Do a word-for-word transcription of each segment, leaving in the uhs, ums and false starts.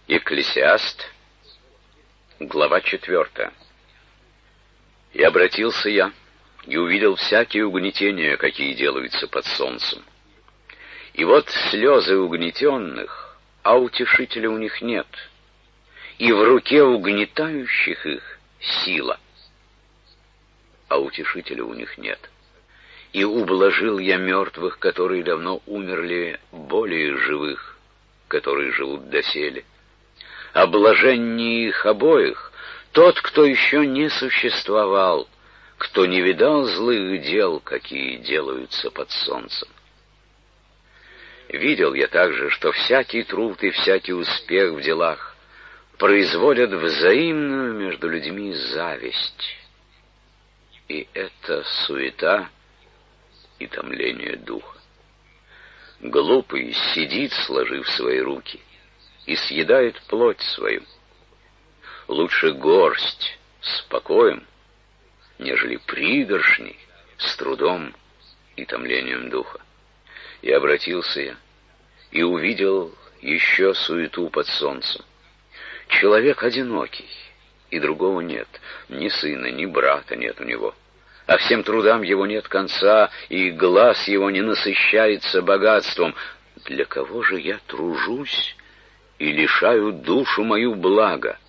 Экклесиаст, глава четвертая. «И обратился я, и увидел всякие угнетения, какие делаются под солнцем. И вот слезы угнетенных, а утешителя у них нет, и в руке угнетающих их сила, а утешителя у них нет. И ублажил я мертвых, которые давно умерли, более живых, которые живут доселе. А блаженнее их обоих тот, кто еще не существовал, кто не видал злых дел, какие делаются под солнцем. Видел я также, что всякий труд и всякий успех в делах производят взаимную между людьми зависть. И это суета и томление духа. Глупый сидит, сложив свои руки, и съедает плоть свою. Лучше горсть с покоем, нежели пригоршни с трудом и томлением духа. И обратился я, и увидел еще суету под солнцем. Человек одинокий, и другого нет, ни сына, ни брата нет у него. А всем трудам его нет конца, и глаз его не насыщается богатством. Для кого же я тружусь и лишаю душу мою блага?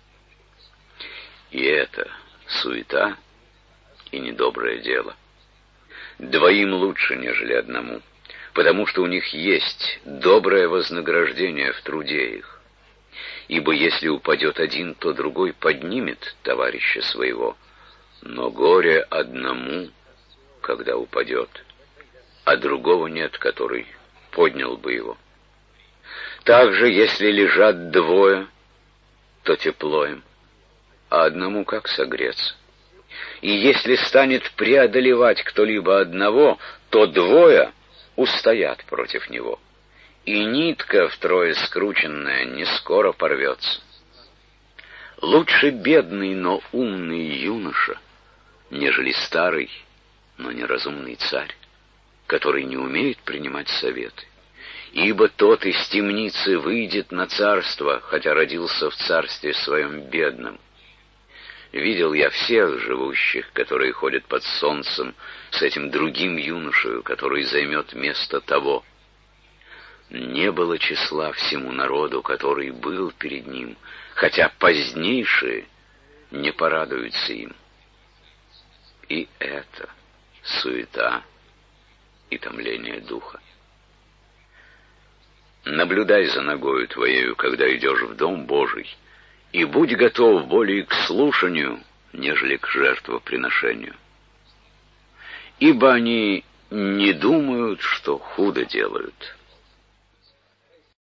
И это суета и недоброе дело. Двоим лучше, нежели одному, потому что у них есть доброе вознаграждение в труде их. Ибо если упадет один, то другой поднимет товарища своего. Но горе одному, когда упадет, а другого нет, который поднял бы его. Также, если лежат двое, то тепло им, а одному как согреться? И если станет преодолевать кто-либо одного, то двое устоят против него, и нитка втрое скрученная не скоро порвется. Лучше бедный, но умный юноша, нежели старый, но неразумный царь, который не умеет принимать советы. Ибо тот из темницы выйдет на царство, хотя родился в царстве своем бедном. Видел я всех живущих, которые ходят под солнцем, с этим другим юношею, который займет место того. Не было числа всему народу, который был перед ним, хотя позднейшие не порадуются им. И это суета и томление духа. Наблюдай за ногою твоею, когда идешь в дом Божий, и будь готов более к слушанию, нежели к жертвоприношению. Ибо они не думают, что худо делают,